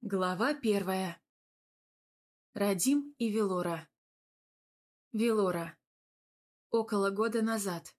Глава 1. Радим и Велора. Велора. Около года назад.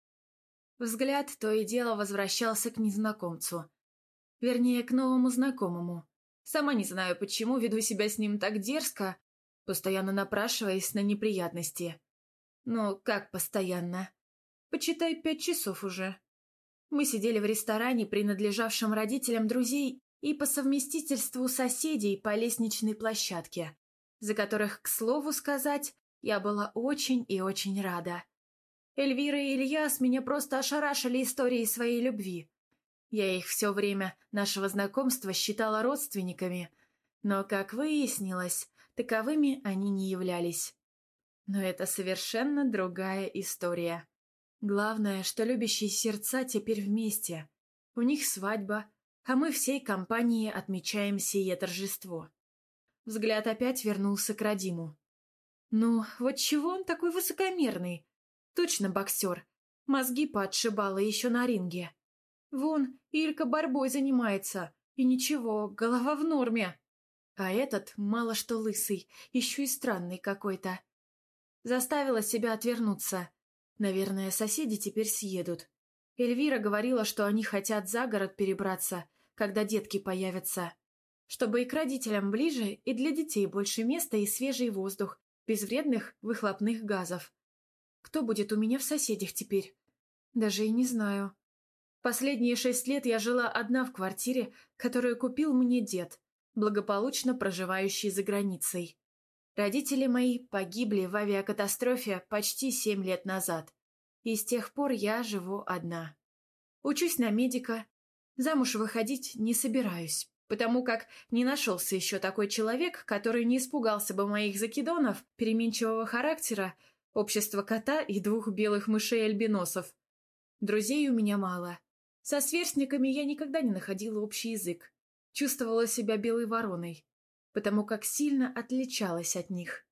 Взгляд то и дело возвращался к незнакомцу. Вернее, к новому знакомому. Сама не знаю, почему веду себя с ним так дерзко, постоянно напрашиваясь на неприятности. Ну, как постоянно? Почитай, 5 часов уже. Мы сидели в ресторане, принадлежавшем родителям друзей, и по совместительству соседей по лестничной площадке, за которых, к слову сказать, я была очень и очень рада. Эльвира и Ильяс меня просто ошарашили историей своей любви. Я их все время нашего знакомства считала родственниками, но, как выяснилось, таковыми они не являлись. Но это совершенно другая история. Главное, что любящие сердца теперь вместе. У них свадьба, а мы всей компанией отмечаем сие торжество. Взгляд опять вернулся к Радиму. Ну, вот чего он такой высокомерный? Точно боксер. Мозги поотшибала еще на ринге. Вон, Илька борьбой занимается. И ничего, голова в норме. А этот мало что лысый, еще и странный какой-то. Заставила себя отвернуться. Наверное, соседи теперь съедут. Эльвира говорила, что они хотят за город перебраться, когда детки появятся. Чтобы и к родителям ближе, и для детей больше места и свежий воздух, без вредных выхлопных газов. Кто будет у меня в соседях теперь? Даже и не знаю. Последние 6 лет я жила одна в квартире, которую купил мне дед, благополучно проживающий за границей. Родители мои погибли в авиакатастрофе почти 7 лет назад, и с тех пор я живу одна. Учусь на медика, замуж выходить не собираюсь, потому как не нашелся еще такой человек, который не испугался бы моих закидонов, переменчивого характера, общества кота и 2 белых мышей-альбиносов. Друзей у меня мало. Со сверстниками я никогда не находила общий язык. Чувствовала себя белой вороной, потому как сильно отличалась от них.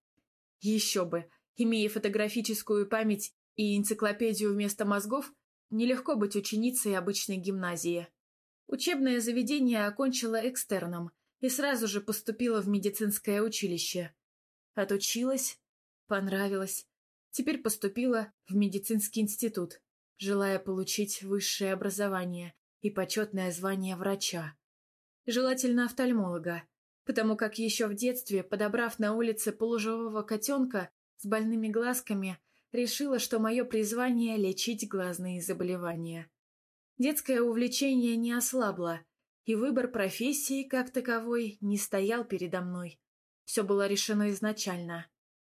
Еще бы, имея фотографическую память и энциклопедию вместо мозгов, нелегко быть ученицей обычной гимназии. Учебное заведение окончила экстерном и сразу же поступила в медицинское училище. Отучилась, понравилось. Теперь поступила в медицинский институт, желая получить высшее образование и почетное звание врача. Желательно офтальмолога, потому как еще в детстве, подобрав на улице полуживого котенка с больными глазками, решила, что мое призвание — лечить глазные заболевания. Детское увлечение не ослабло, и выбор профессии, как таковой, не стоял передо мной. Все было решено изначально.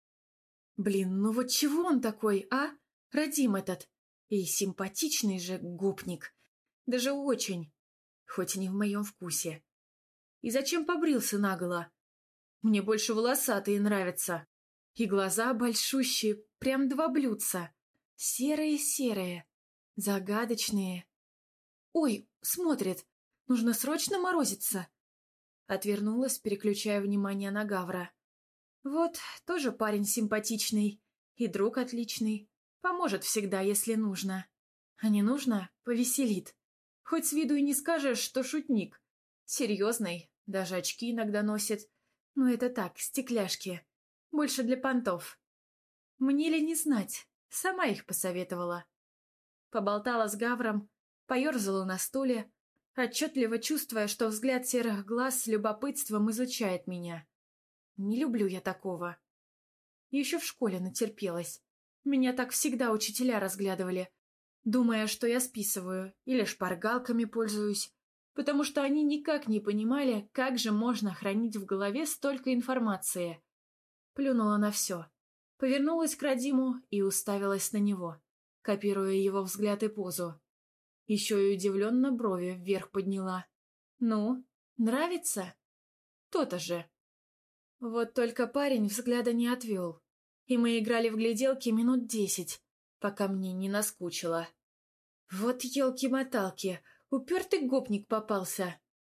Блин, ну вот чего он такой, а? Радим этот. И симпатичный же гопник. Даже очень. Хоть и не в моем вкусе. И зачем побрился наголо? Мне больше волосатые нравятся. И глаза большущие, прям 2 блюдца. Серые-серые, загадочные. Ой, смотрит. Нужно срочно морозиться. Отвернулась, переключая внимание на Гавра. Вот, тоже парень симпатичный. И друг отличный. Поможет всегда, если нужно. А не нужно — повеселит. Хоть с виду и не скажешь, что шутник. Серьезный, даже очки иногда носит. Но это так, стекляшки. Больше для понтов. Мне ли не знать? Сама их посоветовала. Поболтала с Гавром, поерзала на стуле, отчетливо чувствуя, что взгляд серых глаз с любопытством изучает меня. Не люблю я такого. Еще в школе натерпелась. Меня так всегда учителя разглядывали, думая, что я списываю или шпаргалками пользуюсь, потому что они никак не понимали, как же можно хранить в голове столько информации. Плюнула на все. Повернулась к Радиму и уставилась на него, копируя его взгляд и позу. Еще и удивленно брови вверх подняла. «Ну, нравится?» «То-то же». Вот только парень взгляда не отвел, и мы играли в гляделки минут 10, пока мне не наскучило. Вот елки-моталки, упертый гопник попался.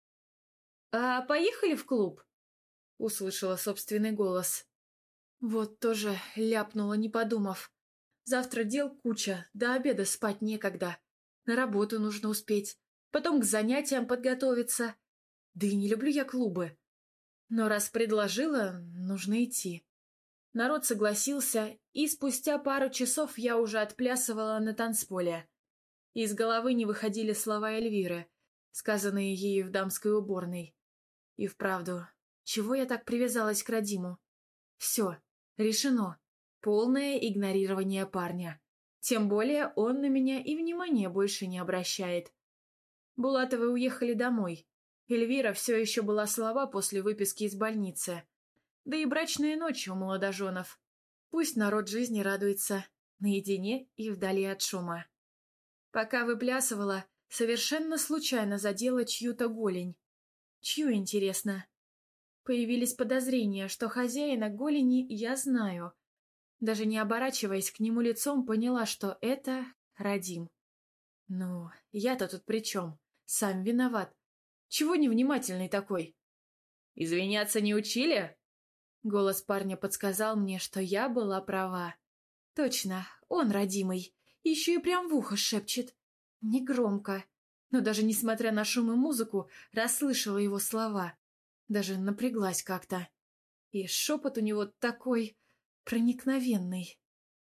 «А поехали в клуб?» — услышала собственный голос. Вот тоже ляпнула, не подумав. Завтра дел куча, до обеда спать некогда. На работу нужно успеть, потом к занятиям подготовиться. Да и не люблю я клубы. Но раз предложила, нужно идти. Народ согласился, и спустя пару часов я уже отплясывала на танцполе. Из головы не выходили слова Эльвиры, сказанные ею в дамской уборной. И вправду, чего я так привязалась к Радиму? Все, решено. Полное игнорирование парня. Тем более он на меня и внимания больше не обращает. Булатовы уехали домой. Эльвира все еще была слаба после выписки из больницы. Да и брачная ночь у молодоженов. Пусть народ жизни радуется, наедине и вдали от шума. Пока выплясывала, совершенно случайно задела чью-то голень. Чью, интересно? Появились подозрения, что хозяина голени я знаю. Даже не оборачиваясь к нему лицом, поняла, что это Радим. Ну, я-то тут при чем? Сам виноват. Чего невнимательный такой? Извиняться не учили? Голос парня подсказал мне, что я была права. Точно, он родимый. Еще и прям в ухо шепчет. Негромко. Но даже несмотря на шум и музыку, расслышала его слова. Даже напряглась как-то. И шепот у него такой проникновенный.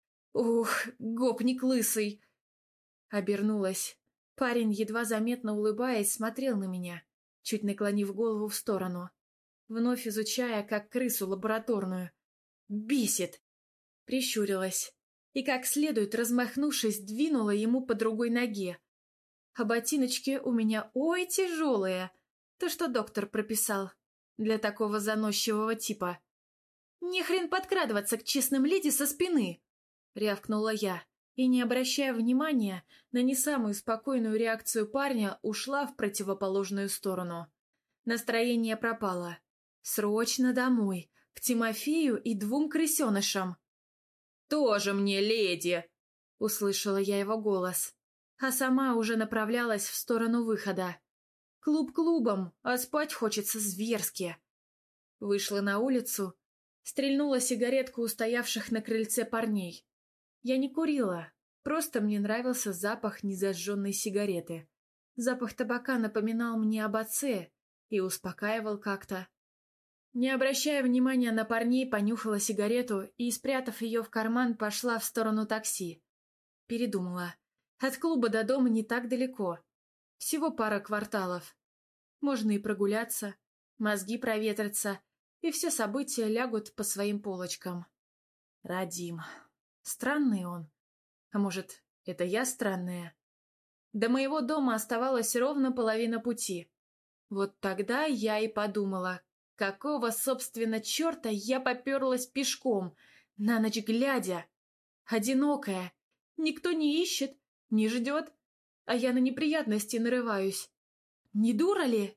Ух, гопник лысый! Обернулась. Парень, едва заметно улыбаясь, смотрел на меня, чуть наклонив голову в сторону, вновь изучая, как крысу лабораторную. Бесит! Прищурилась и, как следует размахнувшись, двинула ему по другой ноге. А ботиночки у меня ой тяжелые, то, что доктор прописал для такого заносчивого типа. «Не хрен подкрадываться к честным леди со спины!» — рявкнула я, и, не обращая внимания на не самую спокойную реакцию парня, ушла в противоположную сторону. Настроение пропало. Срочно домой, к Тимофею и 2 крысенышам. «Тоже мне леди!» — услышала я его голос, а сама уже направлялась в сторону выхода. Клуб клубом, а спать хочется зверски. Вышла на улицу, стрельнула сигаретку у стоявших на крыльце парней. Я не курила, просто мне нравился запах незажженной сигареты. Запах табака напоминал мне об отце и успокаивал как-то. Не обращая внимания на парней, понюхала сигарету и, спрятав ее в карман, пошла в сторону такси. Передумала. От клуба до дома не так далеко. Всего пара кварталов. Можно и прогуляться, мозги проветрятся, и все события лягут по своим полочкам. Радим. Странный он. А может, это я странная? До моего дома оставалась ровно половина пути. Вот тогда я и подумала, какого, собственно, черта я поперлась пешком, на ночь глядя. Одинокая. Никто не ищет, не ждет, а я на неприятности нарываюсь. Не дура ли?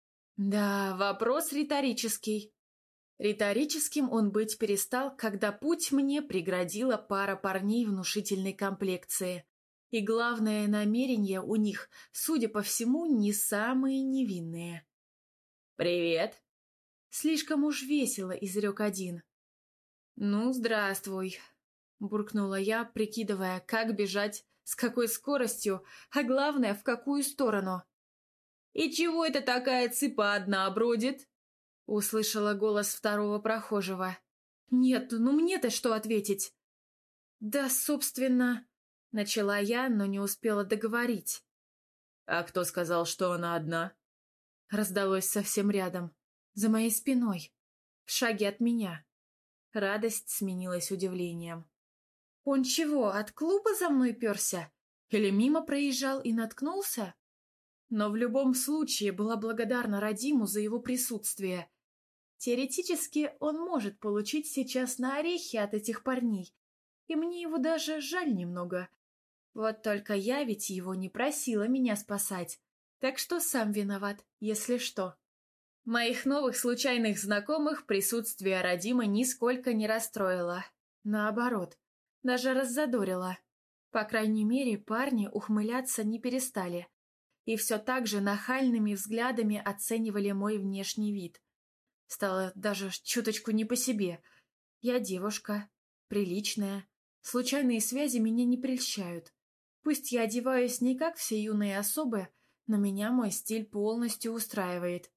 Да, вопрос риторический. Риторическим он быть перестал, когда путь мне преградила пара парней внушительной комплекции. И главное, намерения у них, судя по всему, не самые невинные. «Привет!» Слишком уж весело изрек один. «Ну, здравствуй!» — буркнула я, прикидывая, как бежать, с какой скоростью, а главное, в какую сторону. «И чего это такая цыпа одна бродит?» — услышала голос второго прохожего. «Нет, ну мне-то что ответить?» «Да, собственно...» — начала я, но не успела договорить. «А кто сказал, что она одна?» Раздалось совсем рядом, за моей спиной, в шаге от меня. Радость сменилась удивлением. «Он чего, от клуба за мной перся? Или мимо проезжал и наткнулся?» Но в любом случае была благодарна Радиму за его присутствие. Теоретически он может получить сейчас на орехи от этих парней, и мне его даже жаль немного. Вот только я ведь его не просила меня спасать, так что сам виноват, если что. Моих новых случайных знакомых присутствие Радима нисколько не расстроило. Наоборот, даже раззадорило. По крайней мере, парни ухмыляться не перестали и все так же нахальными взглядами оценивали мой внешний вид. Стало даже чуточку не по себе. Я девушка, приличная, случайные связи меня не прельщают. Пусть я одеваюсь не как все юные особы, но меня мой стиль полностью устраивает.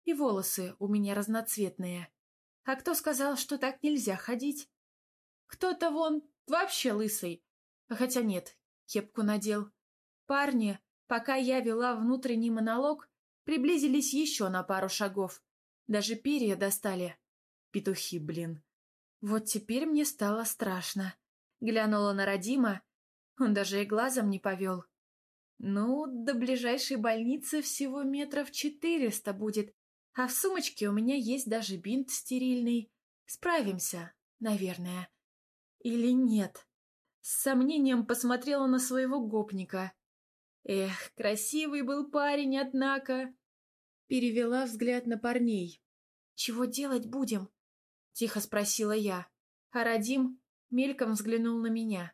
и волосы у меня разноцветные. А кто сказал, что так нельзя ходить? Кто-то вон вообще лысый. Хотя нет, кепку надел. Парни, пока я вела внутренний монолог, приблизились еще на пару шагов. Даже перья достали. Петухи, блин. Вот теперь мне стало страшно. Глянула на Радима, он даже и глазом не повел. Ну, до ближайшей больницы всего 400 будет, а в сумочке у меня есть даже бинт стерильный. Справимся, наверное. Или нет? С сомнением посмотрела на своего гопника. Эх, красивый был парень, однако. Перевела взгляд на парней. «Чего делать будем?» — тихо спросила я. А Радим мельком взглянул на меня.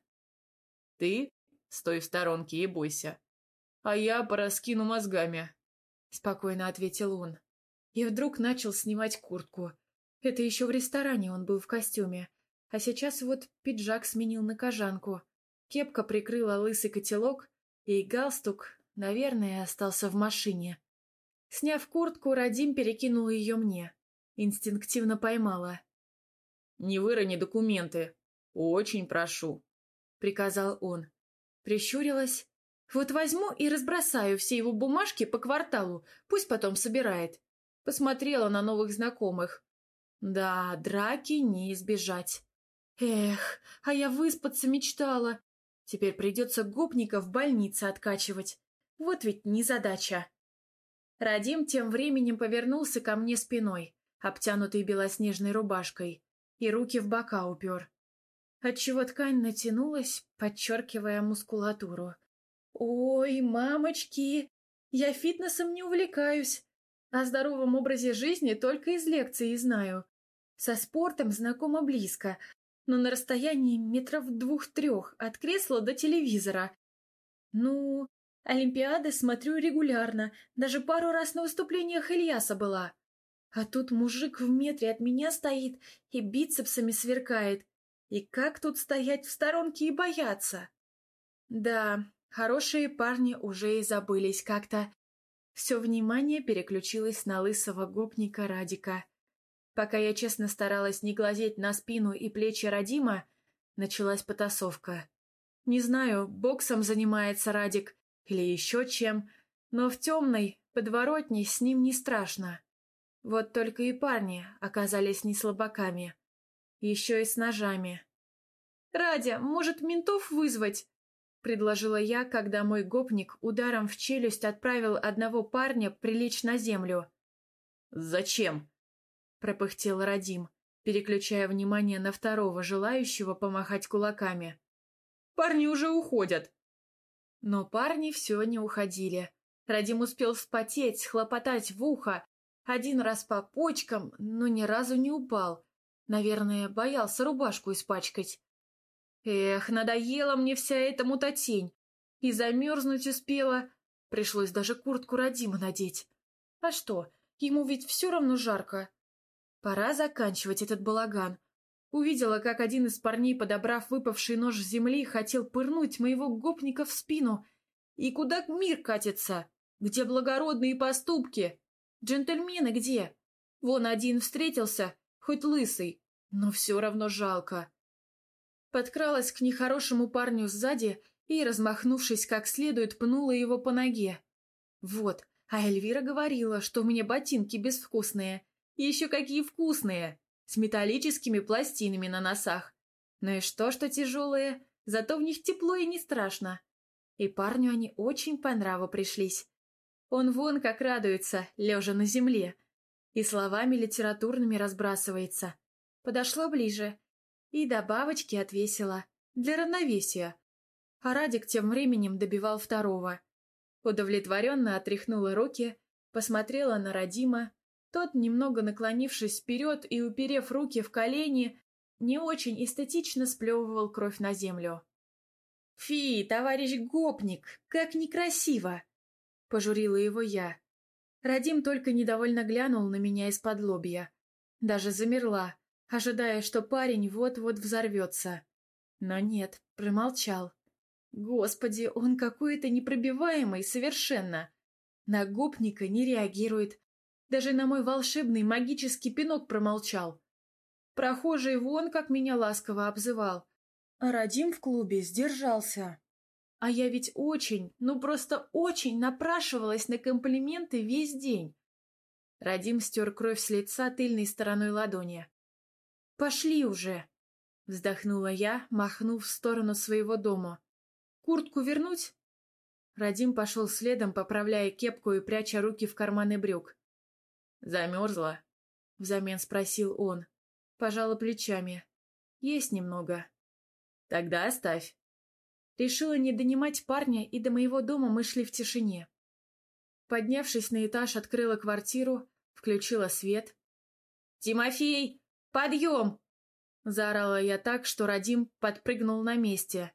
«Ты стой в сторонке и бойся, а я пораскину мозгами», — спокойно ответил он. И вдруг начал снимать куртку. Это еще в ресторане он был в костюме, а сейчас вот пиджак сменил на кожанку. Кепка прикрыла лысый котелок, и галстук, наверное, остался в машине. Сняв куртку, Радим перекинул ее мне. Инстинктивно поймала. «Не вырони документы. Очень прошу», — приказал он. Прищурилась. «Вот возьму и разбросаю все его бумажки по кварталу, пусть потом собирает». Посмотрела на новых знакомых. Да, драки не избежать. Эх, а я выспаться мечтала. Теперь придется гопника в больнице откачивать. Вот ведь незадача. Радим тем временем повернулся ко мне спиной, обтянутый белоснежной рубашкой, и руки в бока упер, отчего ткань натянулась, подчеркивая мускулатуру. «Ой, мамочки! Я фитнесом не увлекаюсь. О здоровом образе жизни только из лекций знаю. Со спортом знакома близко, но на расстоянии 2-3 от кресла до телевизора. Ну, олимпиады смотрю регулярно, даже пару раз на выступлениях Ильяса была. А тут мужик в метре от меня стоит и бицепсами сверкает. И как тут стоять в сторонке и бояться? Да, хорошие парни уже и забылись как-то. Все внимание переключилось на лысого гопника Радика. Пока я честно старалась не глазеть на спину и плечи Радима, началась потасовка. Не знаю, боксом занимается Радик или еще чем, но в темной подворотне с ним не страшно. Вот только и парни оказались не слабаками. Еще и с ножами. «Радя, может, ментов вызвать?» — предложила я, когда мой гопник ударом в челюсть отправил одного парня прилечь на землю. «Зачем?» — пропыхтел Радим, переключая внимание на второго, желающего помахать кулаками. «Парни уже уходят». Но парни все не уходили. Радим успел вспотеть, схлопотать в ухо, один раз по почкам, но ни разу не упал. Наверное, боялся рубашку испачкать. Эх, надоела мне вся эта мутатень. И замерзнуть успела. Пришлось даже куртку Радима надеть. А что, ему ведь все равно жарко. Пора заканчивать этот балаган. Увидела, как один из парней, подобрав выпавший нож с земли, хотел пырнуть моего гопника в спину. И куда мир катится? Где благородные поступки? Джентльмены где? Вон один встретился, хоть лысый, но все равно жалко. Подкралась к нехорошему парню сзади и, размахнувшись как следует, пнула его по ноге. Вот, а Эльвира говорила, что у меня ботинки безвкусные. Еще какие вкусные! С металлическими пластинами на носах. Ну и что тяжелые, зато в них тепло и не страшно. И парню они очень по нраву пришлись. Он вон как радуется, лежа на земле, и словами литературными разбрасывается. Подошла ближе и добавочки отвесила, для равновесия. А Радик тем временем добивал второго. Удовлетворенно отряхнула руки, посмотрела на Радима. Тот, немного наклонившись вперед и уперев руки в колени, не очень эстетично сплевывал кровь на землю. «Фи, товарищ гопник, как некрасиво!» — пожурила его я. Радим только недовольно глянул на меня из-под лобья. Даже замерла, ожидая, что парень вот-вот взорвется. Но нет, промолчал. Господи, он какой-то непробиваемый совершенно. На гопника не реагирует. Даже на мой волшебный магический пинок промолчал. Прохожий вон как меня ласково обзывал. А Радим в клубе сдержался. А я ведь очень, ну просто очень напрашивалась на комплименты весь день. Радим стер кровь с лица тыльной стороной ладони. «Пошли уже!» — вздохнула я, махнув в сторону своего дома. «Куртку вернуть?» Радим пошел следом, поправляя кепку и пряча руки в карманы брюк. «Замерзла?» — взамен спросил он. Пожала плечами. «Есть немного». «Тогда оставь». Решила не донимать парня, и до моего дома мы шли в тишине. Поднявшись на этаж, открыла квартиру, включила свет. «Тимофей, подъем!» Заорала я так, что Радим подпрыгнул на месте.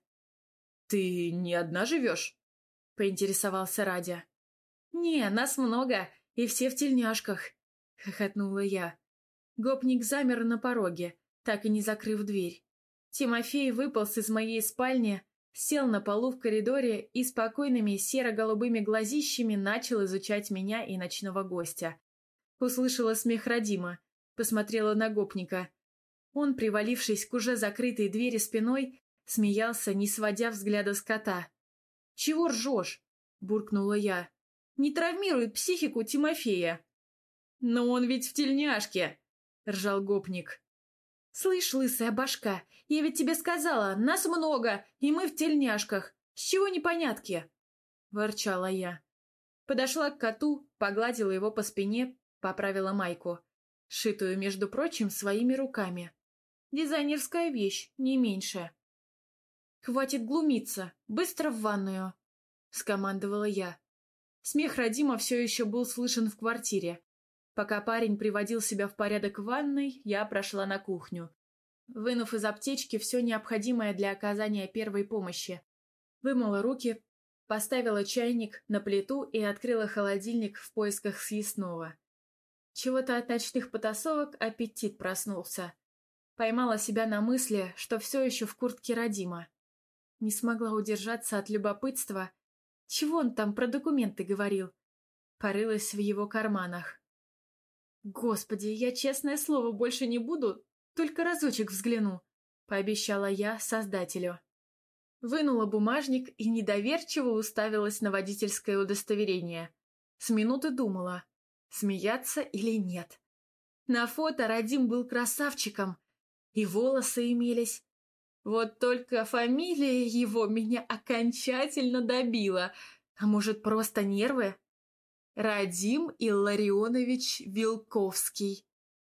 «Ты не одна живешь?» — поинтересовался Радя. «Не, нас много, и все в тельняшках», — хохотнула я. Гопник замер на пороге, так и не закрыв дверь. Тимофей выполз из моей спальни, сел на полу в коридоре и спокойными серо-голубыми глазищами начал изучать меня и ночного гостя. Услышала смех Радима, посмотрела на гопника. Он, привалившись к уже закрытой двери спиной, смеялся, не сводя взгляда с кота. «Чего ржешь?» — буркнула я. «Не травмируй психику Тимофея». «Но он ведь в тельняшке!» — ржал гопник. «Слышь, лысая башка, я ведь тебе сказала, нас много, и мы в тельняшках. С чего непонятки?» — ворчала я. Подошла к коту, погладила его по спине, поправила майку, сшитую, между прочим, своими руками. Дизайнерская вещь, не меньше. «Хватит глумиться, быстро в ванную!» — скомандовала я. Смех Радима все еще был слышен в квартире. Пока парень приводил себя в порядок в ванной, я прошла на кухню. Вынув из аптечки все необходимое для оказания первой помощи, вымыла руки, поставила чайник на плиту и открыла холодильник в поисках съестного. Чего-то от ночных потасовок аппетит проснулся. Поймала себя на мысли, что все еще в куртке Радима. Не смогла удержаться от любопытства. Чего он там про документы говорил? Порылась в его карманах. «Господи, я, честное слово, больше не буду, только разочек взгляну», — пообещала я создателю. Вынула бумажник и недоверчиво уставилась на водительское удостоверение. С минуты думала, смеяться или нет. На фото Радим был красавчиком, и волосы имелись. Вот только фамилия его меня окончательно добила. А может, просто нервы? Радим Илларионович Вилковский.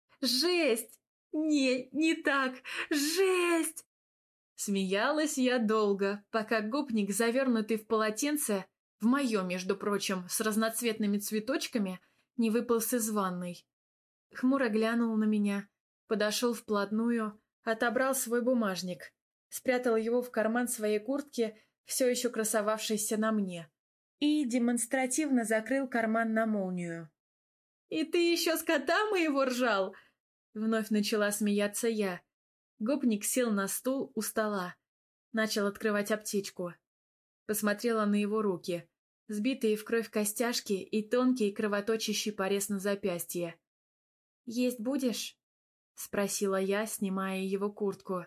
Жесть! Не так! Жесть! Смеялась я долго, пока гопник, завернутый в полотенце, в мое, между прочим, с разноцветными цветочками, не выполз из ванной. Хмуро глянул на меня, подошел вплотную, отобрал свой бумажник, спрятал его в карман своей куртки, все еще красовавшейся на мне, и демонстративно закрыл карман на молнию. «И ты еще с кота моего ржал?» Вновь начала смеяться я. Гопник сел на стул у стола, начал открывать аптечку. Посмотрела на его руки, сбитые в кровь костяшки и тонкий кровоточащий порез на запястье. «Есть будешь?» — спросила я, снимая его куртку.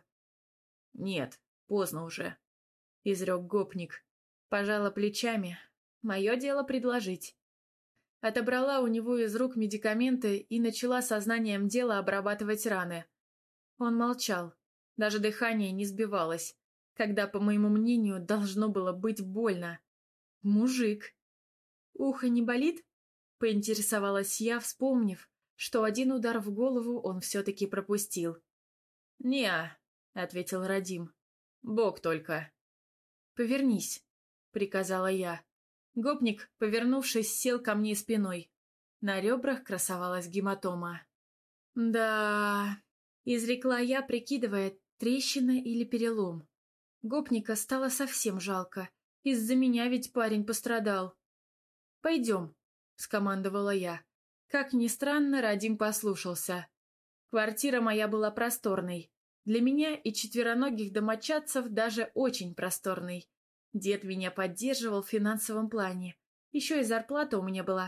«Нет, поздно уже», — изрек гопник. Пожала плечами. Мое дело предложить. Отобрала у него из рук медикаменты и начала сознанием дела обрабатывать раны. Он молчал, даже дыхание не сбивалось, когда, по моему мнению, должно было быть больно. Мужик. «Ухо не болит?» — поинтересовалась я, вспомнив, что один удар в голову он все-таки пропустил. «Не-а», — ответил Радим. «Бок только». «Повернись», — приказала я. Гопник, повернувшись, сел ко мне спиной. На ребрах красовалась гематома. «Да...» — изрекла я, прикидывая, трещина или перелом. Гопника стало совсем жалко. Из-за меня ведь парень пострадал. «Пойдем», — скомандовала я. Как ни странно, Радим послушался. Квартира моя была просторной. Для меня и четвероногих домочадцев даже очень просторной. Дед меня поддерживал в финансовом плане. Еще и зарплата у меня была.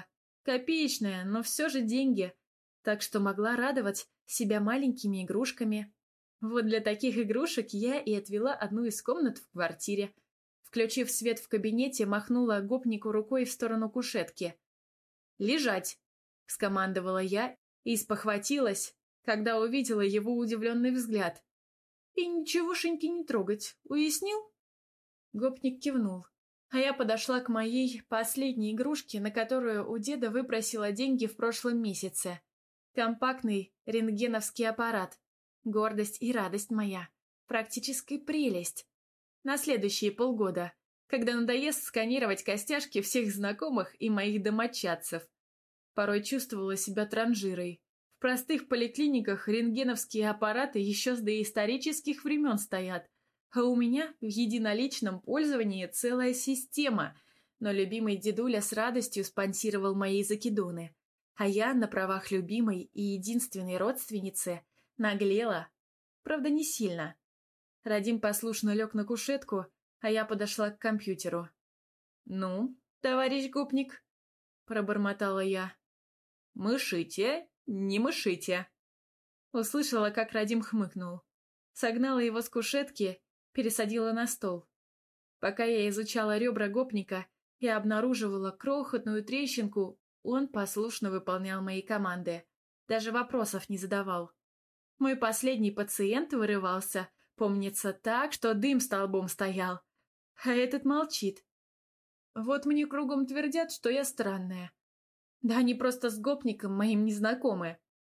Копеечная, но все же деньги, так что могла радовать себя маленькими игрушками. Вот для таких игрушек я и отвела одну из комнат в квартире. Включив свет в кабинете, махнула гопнику рукой в сторону кушетки. «Лежать!» — скомандовала я и спохватилась, когда увидела его удивленный взгляд. «И ничегошеньки не трогать, уяснил?» Гопник кивнул, а я подошла к моей последней игрушке, на которую у деда выпросила деньги в прошлом месяце. Компактный рентгеновский аппарат. Гордость и радость моя. Практически прелесть. На следующие полгода, когда надоест сканировать костяшки всех знакомых и моих домочадцев. Порой чувствовала себя транжирой. В простых поликлиниках рентгеновские аппараты еще с доисторических времен стоят, а у меня в единоличном пользовании целая система, но любимый дедуля с радостью спонсировал мои закидоны. А я на правах любимой и единственной родственницы наглела. Правда, не сильно. Радим послушно лег на кушетку, а я подошла к компьютеру. «Ну, товарищ гопник», — пробормотала я. «Мышите, не мышите». Услышала, как Радим хмыкнул. Согнала его с кушетки, пересадила на стол. Пока я изучала ребра гопника и обнаруживала крохотную трещинку, он послушно выполнял мои команды. Даже вопросов не задавал. Мой последний пациент вырывался, помнится, так, что дым столбом стоял. А этот молчит. Вот мне кругом твердят, что я странная. Да они просто с гопником моим не знакомы.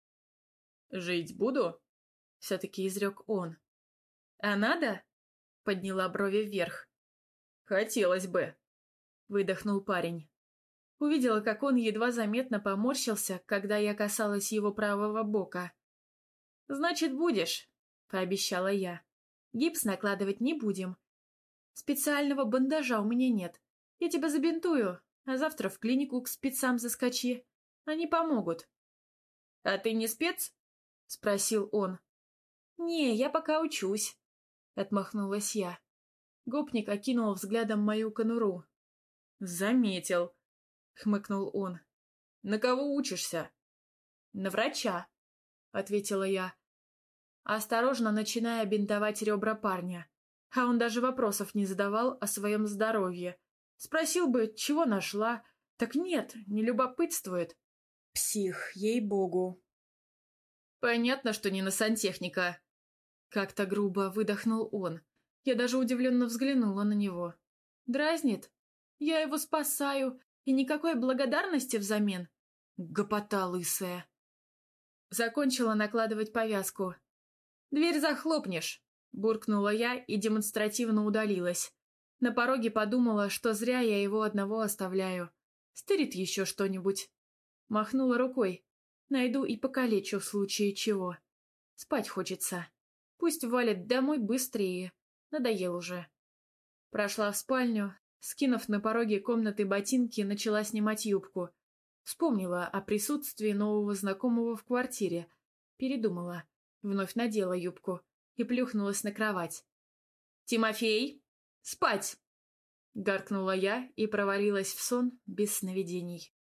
«Жить буду?» — все-таки изрек он. «А надо?» — подняла брови вверх. «Хотелось бы», — выдохнул парень. Увидела, как он едва заметно поморщился, когда я касалась его правого бока. «Значит, будешь», — пообещала я. «Гипс накладывать не будем. Специального бандажа у меня нет. Я тебя забинтую, а завтра в клинику к спецам заскочи. Они помогут». «А ты не спец?» — спросил он. «Не, я пока учусь», — отмахнулась я. Гопник окинул взглядом мою конуру. «Заметил», — хмыкнул он. «На кого учишься?» «На врача», — ответила я, осторожно начиная бинтовать ребра парня. А он даже вопросов не задавал о своем здоровье. Спросил бы, чего нашла. Так нет, не любопытствует. Псих, ей-богу. «Понятно, что не на сантехника», — как-то грубо выдохнул он. Я даже удивленно взглянула на него. «Дразнит? Я его спасаю, и никакой благодарности взамен? Гопота лысая». Закончила накладывать повязку. «Дверь захлопнешь», — буркнула я и демонстративно удалилась. На пороге подумала, что зря я его одного оставляю. Стырит еще что-нибудь. Махнула рукой. Найду и покалечу в случае чего. Спать хочется. Пусть валит домой быстрее. Надоел уже. Прошла в спальню, скинув на пороге комнаты ботинки, начала снимать юбку. Вспомнила о присутствии нового знакомого в квартире. Передумала. Вновь надела юбку и плюхнулась на кровать. «Тимофей, спать!» — гаркнула я и провалилась в сон без сновидений.